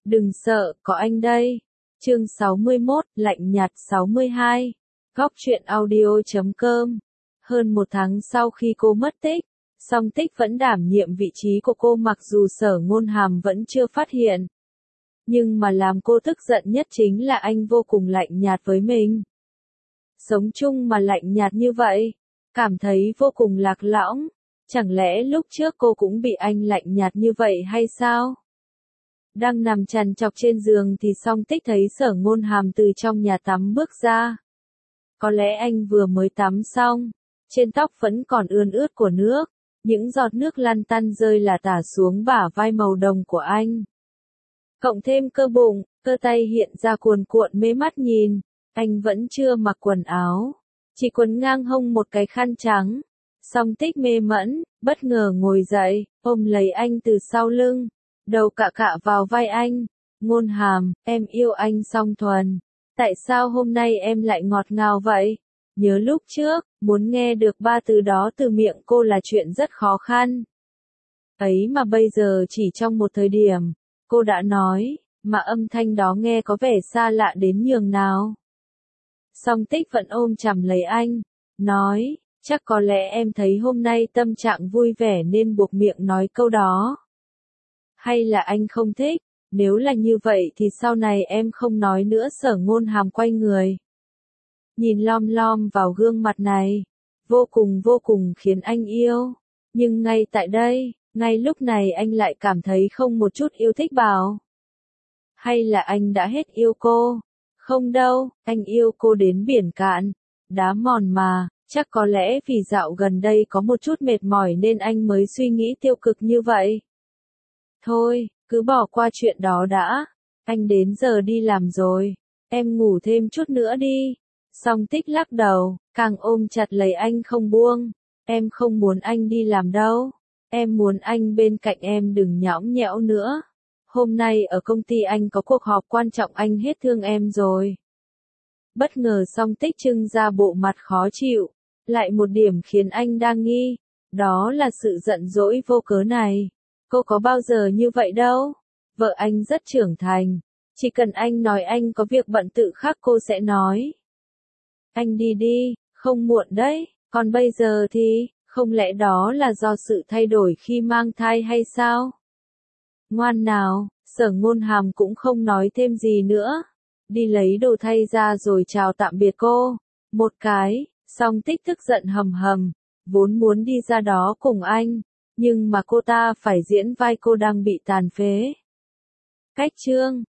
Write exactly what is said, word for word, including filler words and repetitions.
Đừng sợ, có anh đây. Chương sáu mươi mốt, lạnh nhạt sáu mươi hai. Góc truyện audio chấm com. Hơn một tháng sau khi cô mất tích, Song Tích vẫn đảm nhiệm vị trí của cô mặc dù Sở Ngôn Hàm vẫn chưa phát hiện. Nhưng mà làm cô tức giận nhất chính là anh vô cùng lạnh nhạt với mình. Sống chung mà lạnh nhạt như vậy, cảm thấy vô cùng lạc lõng. Chẳng lẽ lúc trước cô cũng bị anh lạnh nhạt như vậy hay sao? Đang nằm trằn trọc trên giường thì Song Tích thấy Sở Ngôn Hàm từ trong nhà tắm bước ra. Có lẽ anh vừa mới tắm xong, trên tóc vẫn còn ươn ướt của nước, những giọt nước lăn tăn rơi là tả xuống bả vai màu đồng của anh. Cộng thêm cơ bụng, cơ tay hiện ra cuồn cuộn mê mắt nhìn, anh vẫn chưa mặc quần áo, chỉ quấn ngang hông một cái khăn trắng. Song Tích mê mẫn, bất ngờ ngồi dậy, ôm lấy anh từ sau lưng, đầu cạ cạ vào vai anh. Ngôn Hàm, em yêu anh Song Thuần. Tại sao hôm nay em lại ngọt ngào vậy? Nhớ lúc trước, muốn nghe được ba từ đó từ miệng cô là chuyện rất khó khăn. Ấy mà bây giờ chỉ trong một thời điểm, cô đã nói, mà âm thanh đó nghe có vẻ xa lạ đến nhường nào. Song Tích vẫn ôm chầm lấy anh, nói, chắc có lẽ em thấy hôm nay tâm trạng vui vẻ nên buộc miệng nói câu đó. Hay là anh không thích? Nếu là như vậy thì sau này em không nói nữa. Sở Ngôn Hàm quay người, nhìn lom lom vào gương mặt này, vô cùng vô cùng khiến anh yêu. Nhưng ngay tại đây, ngay lúc này anh lại cảm thấy không một chút yêu thích bảo. Hay là anh đã hết yêu cô? Không đâu, anh yêu cô đến biển cạn, đá mòn mà. Chắc có lẽ vì dạo gần đây có một chút mệt mỏi nên anh mới suy nghĩ tiêu cực như vậy. Thôi, cứ bỏ qua chuyện đó đã. Anh đến giờ đi làm rồi. Em ngủ thêm chút nữa đi. Song Tích lắc đầu, càng ôm chặt lấy anh không buông. Em không muốn anh đi làm đâu. Em muốn anh bên cạnh em, đừng nhõng nhẽo nữa. Hôm nay ở công ty anh có cuộc họp quan trọng, anh hết thương em rồi. Bất ngờ Song Tích trưng ra bộ mặt khó chịu. Lại một điểm khiến anh đang nghi, đó là sự giận dỗi vô cớ này. Cô có bao giờ như vậy đâu. Vợ anh rất trưởng thành, chỉ cần anh nói anh có việc bận tự khắc cô sẽ nói. Anh đi đi, không muộn đấy, còn bây giờ thì, không lẽ đó là do sự thay đổi khi mang thai hay sao? Ngoan nào, Sở Ngôn Hàm cũng không nói thêm gì nữa. Đi lấy đồ thay ra rồi chào tạm biệt cô. Một cái. Song Tích tức giận hầm hầm, vốn muốn đi ra đó cùng anh, nhưng mà cô ta phải diễn vai cô đang bị tàn phế. Cách chương